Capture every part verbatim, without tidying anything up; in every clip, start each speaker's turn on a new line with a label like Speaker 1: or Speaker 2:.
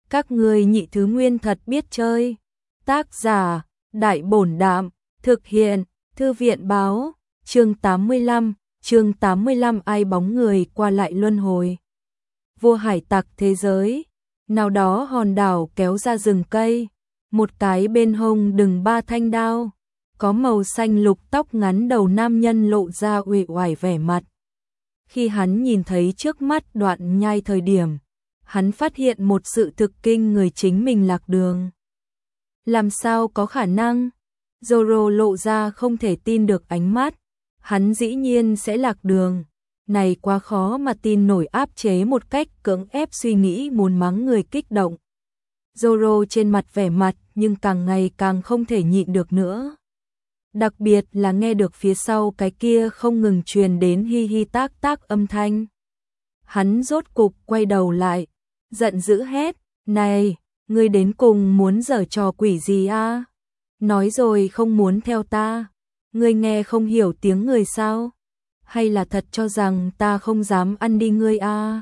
Speaker 1: Các ngươi nhị thứ nguyên thật biết chơi. Tác giả, Đại Bổn Đạm, thực hiện, Thư viện báo, chương tám mươi lăm, chương tám mươi lăm ai bóng người qua lại luân hồi. Vua hải tặc thế giới, nào đó hòn đảo kéo ra rừng cây, một cái bên hông đừng ba thanh đao, có màu xanh lục tóc ngắn đầu nam nhân lộ ra uể oải vẻ mặt. Khi hắn nhìn thấy trước mắt đoạn nhai thời điểm, hắn phát hiện một sự thực kinh người chính mình lạc đường. Làm sao có khả năng? Zoro lộ ra không thể tin được ánh mắt, hắn dĩ nhiên sẽ lạc đường. Này quá khó mà tin nổi, áp chế một cách cưỡng ép suy nghĩ muốn mắng người kích động. Zoro trên mặt vẻ mặt nhưng càng ngày càng không thể nhịn được nữa. Đặc biệt là nghe được phía sau cái kia không ngừng truyền đến hi hi tác tác âm thanh. Hắn rốt cục quay đầu lại, giận dữ hét, này, ngươi đến cùng muốn giở trò quỷ gì a? Nói rồi không muốn theo ta, ngươi nghe không hiểu tiếng người sao? Hay là thật cho rằng ta không dám ăn đi ngươi a?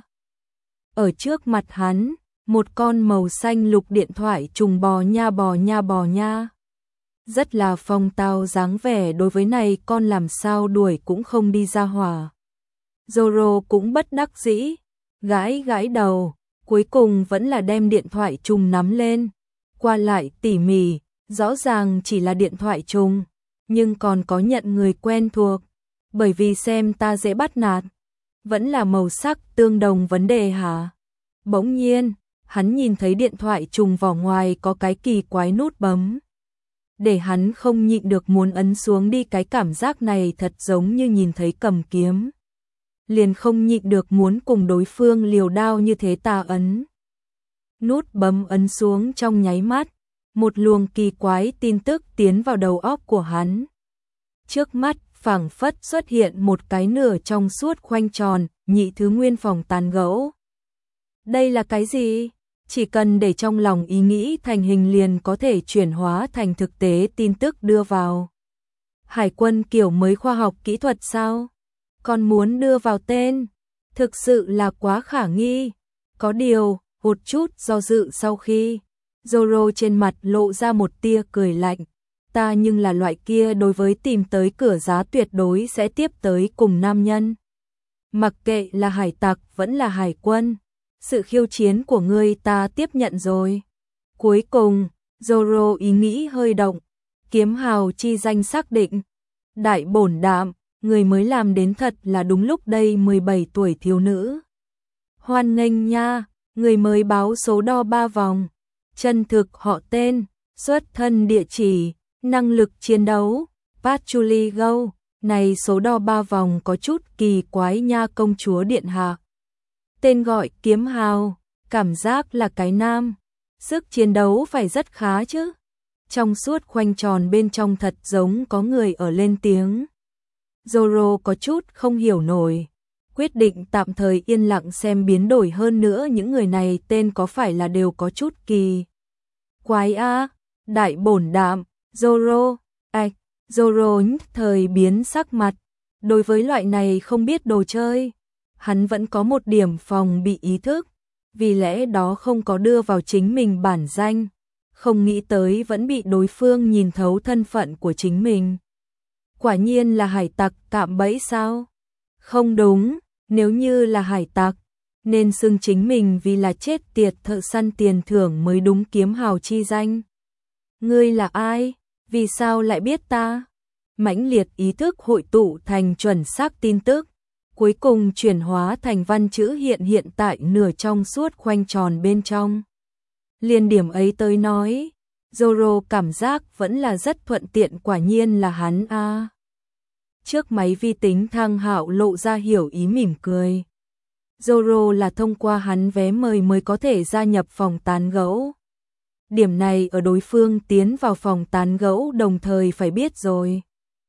Speaker 1: Ở trước mặt hắn, một con màu xanh lục điện thoại trùng bò nha bò nha bò nha. Rất là phong tao dáng vẻ, đối với này con làm sao đuổi cũng không đi ra hỏa. Zoro cũng bất đắc dĩ, gãi gãi đầu, cuối cùng vẫn là đem điện thoại trùng nắm lên, qua lại tỉ mỉ, rõ ràng chỉ là điện thoại trùng, nhưng còn có nhận người quen thuộc, bởi vì xem ta dễ bắt nạt, vẫn là màu sắc tương đồng vấn đề hả? Bỗng nhiên, hắn nhìn thấy điện thoại trùng vỏ ngoài có cái kỳ quái nút bấm. Để hắn không nhịn được muốn ấn xuống đi, cái cảm giác này thật giống như nhìn thấy cầm kiếm. Liền không nhịn được muốn cùng đối phương liều đao như thế, ta ấn. Nút bấm ấn xuống trong nháy mắt, một luồng kỳ quái tin tức tiến vào đầu óc của hắn. Trước mắt phảng phất xuất hiện một cái nửa trong suốt khoanh tròn, nhị thứ nguyên phòng tán gẫu. Đây là cái gì? Chỉ cần để trong lòng ý nghĩ thành hình liền có thể chuyển hóa thành thực tế tin tức đưa vào. Hải quân kiểu mới khoa học kỹ thuật sao? Còn muốn đưa vào tên? Thực sự là quá khả nghi. Có điều, một chút do dự sau khi, Zoro trên mặt lộ ra một tia cười lạnh. Ta nhưng là loại kia đối với tìm tới cửa giá tuyệt đối sẽ tiếp tới cùng nam nhân. Mặc kệ là hải tặc vẫn là hải quân, sự khiêu chiến của ngươi ta tiếp nhận rồi. Cuối cùng, Zoro ý nghĩ hơi động, kiếm hào chi danh xác định. Đại Bổn Đạm, người mới làm đến thật là đúng lúc đây, mười bảy tuổi thiếu nữ. Hoan nghênh nha, người mới báo số đo ba vòng, chân thực họ tên, xuất thân địa chỉ, năng lực chiến đấu, Patchouli Go. Này số đo ba vòng có chút kỳ quái nha công chúa điện hạ. Tên gọi kiếm hào, cảm giác là cái nam, sức chiến đấu phải rất khá chứ. Trong suốt khoanh tròn bên trong thật giống có người ở lên tiếng. Zoro có chút không hiểu nổi, quyết định tạm thời yên lặng xem biến đổi, hơn nữa những người này tên có phải là đều có chút kỳ quái a? Đại Bổn Đạm, Zoro, ạch, Zoro nhất thời biến sắc mặt, đối với loại này không biết đồ chơi, hắn vẫn có một điểm phòng bị ý thức, vì lẽ đó không có đưa vào chính mình bản danh, không nghĩ tới vẫn bị đối phương nhìn thấu thân phận của chính mình. Quả nhiên là hải tặc cạm bẫy sao? Không đúng, nếu như là hải tặc, nên xưng chính mình vì là chết tiệt thợ săn tiền thưởng mới đúng, kiếm hào chi danh. Ngươi là ai? Vì sao lại biết ta? Mãnh liệt ý thức hội tụ thành chuẩn xác tin tức, cuối cùng chuyển hóa thành văn chữ hiện hiện tại nửa trong suốt khoanh tròn bên trong. Liên điểm ấy tới nói, Zoro cảm giác vẫn là rất thuận tiện, quả nhiên là hắn a. Trước máy vi tính Thang Hạo lộ ra hiểu ý mỉm cười. Zoro là thông qua hắn vé mời mới có thể gia nhập phòng tán gẫu. Điểm này ở đối phương tiến vào phòng tán gẫu đồng thời phải biết rồi.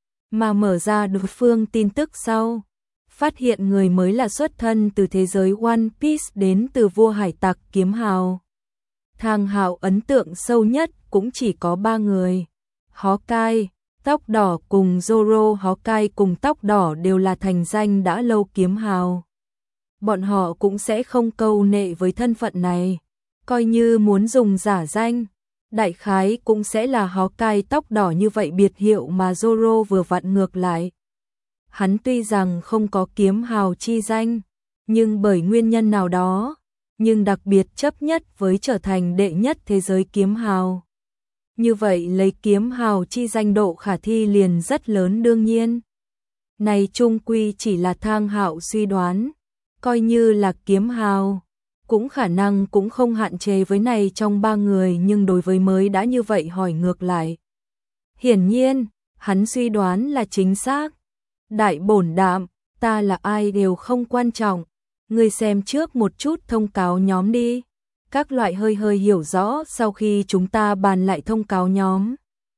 Speaker 1: Mà mở ra đối phương tin tức sau, phát hiện người mới là xuất thân từ thế giới One Piece, đến từ vua hải tặc kiếm hào. Thang Hạo ấn tượng sâu nhất cũng chỉ có ba người. Hawkeye, tóc đỏ cùng Zoro. Hawkeye cùng tóc đỏ đều là thành danh đã lâu kiếm hào. Bọn họ cũng sẽ không câu nệ với thân phận này. Coi như muốn dùng giả danh, đại khái cũng sẽ là Hawkeye tóc đỏ như vậy biệt hiệu mà Zoro vừa vặn ngược lại. Hắn tuy rằng không có kiếm hào chi danh, nhưng bởi nguyên nhân nào đó, nhưng đặc biệt chấp nhất với trở thành đệ nhất thế giới kiếm hào. Như vậy lấy kiếm hào chi danh độ khả thi liền rất lớn đương nhiên. Này chung quy chỉ là Thang Hạo suy đoán, coi như là kiếm hào, cũng khả năng cũng không hạn chế với này trong ba người nhưng đối với mới đã như vậy hỏi ngược lại. Hiển nhiên, hắn suy đoán là chính xác. Đại bổn đạm, ta là ai đều không quan trọng, ngươi xem trước một chút thông cáo nhóm đi. Các loại hơi hơi hiểu rõ sau khi chúng ta bàn lại thông cáo nhóm.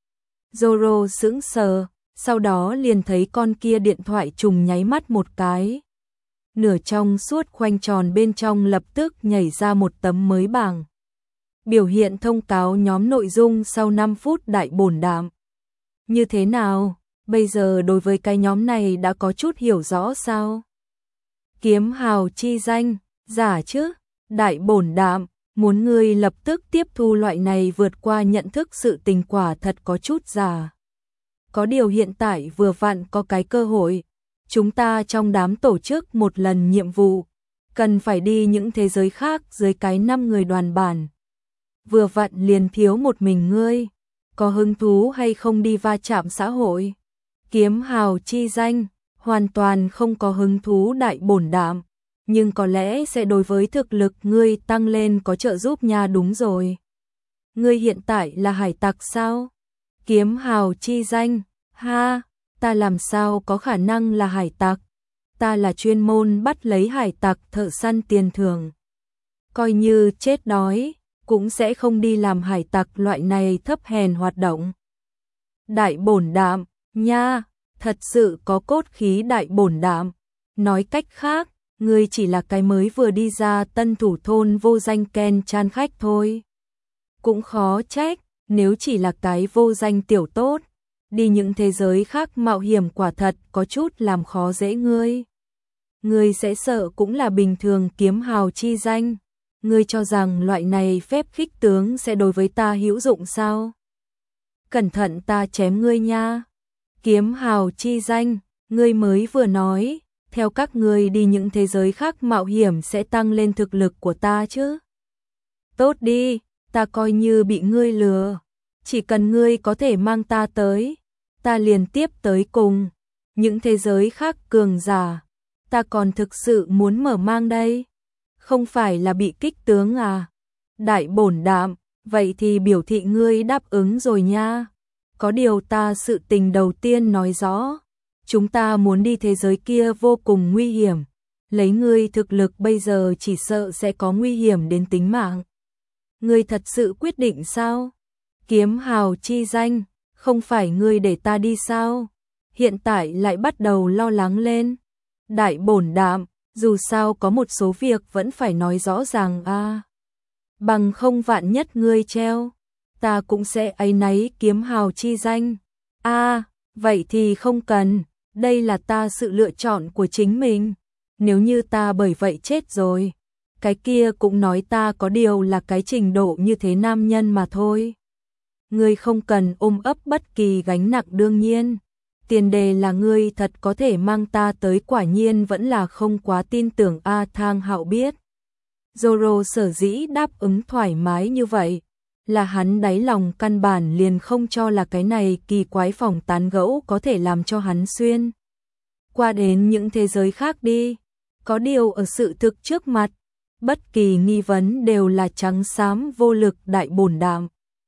Speaker 1: Zoro sững sờ, sau đó liền thấy con kia điện thoại trùng nháy mắt một cái. Nửa trong suốt khoanh tròn bên trong lập tức nhảy ra một tấm mới bảng. Biểu hiện thông cáo nhóm nội dung sau năm phút đại bổn đạm. Như thế nào, bây giờ đối với cái nhóm này đã có chút hiểu rõ sao? Kiếm hào chi danh, giả chứ, đại bổn đạm, muốn ngươi lập tức tiếp thu loại này vượt qua nhận thức sự tình quả thật có chút giả. Có điều hiện tại vừa vặn có cái cơ hội, chúng ta trong đám tổ chức một lần nhiệm vụ, cần phải đi những thế giới khác dưới cái năm người đoàn bản. Vừa vặn liền thiếu một mình ngươi, có hứng thú hay không đi va chạm xã hội? Kiếm hào chi danh, hoàn toàn không có hứng thú đại bổn đạm, nhưng có lẽ sẽ đối với thực lực ngươi tăng lên có trợ giúp nha. Đúng rồi. Ngươi hiện tại là hải tặc sao? Kiếm hào chi danh, ha, ta làm sao có khả năng là hải tặc? Ta là chuyên môn bắt lấy hải tặc thợ săn tiền thưởng. Coi như chết đói, cũng sẽ không đi làm hải tặc loại này thấp hèn hoạt động. Đại bổn đạm, nha, thật sự có cốt khí đại bổn đạm. Nói cách khác, ngươi chỉ là cái mới vừa đi ra tân thủ thôn vô danh Ken Chan khách thôi. Cũng khó trách, nếu chỉ là cái vô danh tiểu tốt, đi những thế giới khác mạo hiểm quả thật có chút làm khó dễ ngươi. Ngươi sẽ sợ cũng là bình thường kiếm hào chi danh. Ngươi cho rằng loại này phép khích tướng sẽ đối với ta hữu dụng sao? Cẩn thận ta chém ngươi nha. Kiếm hào chi danh, ngươi mới vừa nói, theo các ngươi đi những thế giới khác mạo hiểm sẽ tăng lên thực lực của ta chứ. Tốt đi, ta coi như bị ngươi lừa. Chỉ cần ngươi có thể mang ta tới, ta liền tiếp tới cùng. Những thế giới khác cường giả, ta còn thực sự muốn mở mang đây. Không phải là bị kích tướng à? Đại bổn đạm, vậy thì biểu thị ngươi đáp ứng rồi nha. Có điều ta sự tình đầu tiên nói rõ, chúng ta muốn đi thế giới kia vô cùng nguy hiểm. Lấy ngươi thực lực bây giờ chỉ sợ sẽ có nguy hiểm đến tính mạng. Ngươi thật sự quyết định sao? Kiếm hào chi danh, không phải ngươi để ta đi sao? Hiện tại lại bắt đầu lo lắng lên. Đại bổn đạm, dù sao có một số việc vẫn phải nói rõ ràng a. À. Bằng không vạn nhất ngươi treo, ta cũng sẽ áy náy kiếm hào chi danh. A, à, vậy thì không cần, đây là ta sự lựa chọn của chính mình. Nếu như ta bởi vậy chết rồi, cái kia cũng nói ta có điều là cái trình độ như thế nam nhân mà thôi. Ngươi không cần ôm ấp bất kỳ gánh nặng đương nhiên. Tiền đề là ngươi thật có thể mang ta tới, quả nhiên vẫn là không quá tin tưởng a. Thang Hạo biết. Zoro sở dĩ đáp ứng thoải mái như vậy, là hắn đáy lòng căn bản liền không cho là cái này kỳ quái phòng tán gẫu có thể làm cho hắn xuyên qua đến những thế giới khác đi. Có điều ở sự thực trước mặt, bất kỳ nghi vấn đều là trắng xám vô lực đại bổn đạm.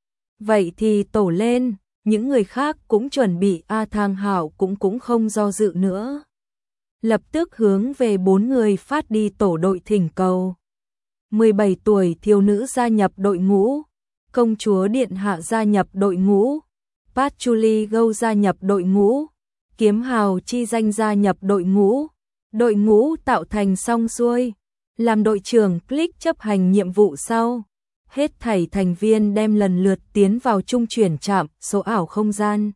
Speaker 1: Vậy thì tổ lên, những người khác cũng chuẩn bị a. Thang Hạo cũng cũng không do dự nữa. Lập tức hướng về bốn người phát đi tổ đội thỉnh cầu. mười bảy tuổi thiếu nữ gia nhập đội ngũ, công chúa điện hạ gia nhập đội ngũ, Patchouli Go gia nhập đội ngũ, kiếm hào chi danh gia nhập đội ngũ. Đội ngũ tạo thành xong xuôi, làm đội trưởng click chấp hành nhiệm vụ sau. Hết thảy thành viên đem lần lượt tiến vào trung chuyển trạm số ảo không gian.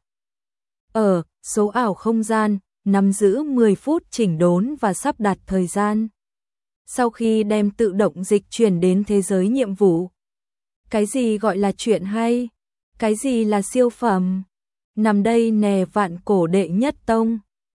Speaker 1: Ở số ảo không gian, nắm giữ mười phút chỉnh đốn và sắp đặt thời gian. Sau khi đem tự động dịch chuyển đến thế giới nhiệm vụ, Cái gì gọi là chuyện hay? Cái gì là siêu phẩm? Nằm đây nè vạn cổ đệ nhất tông.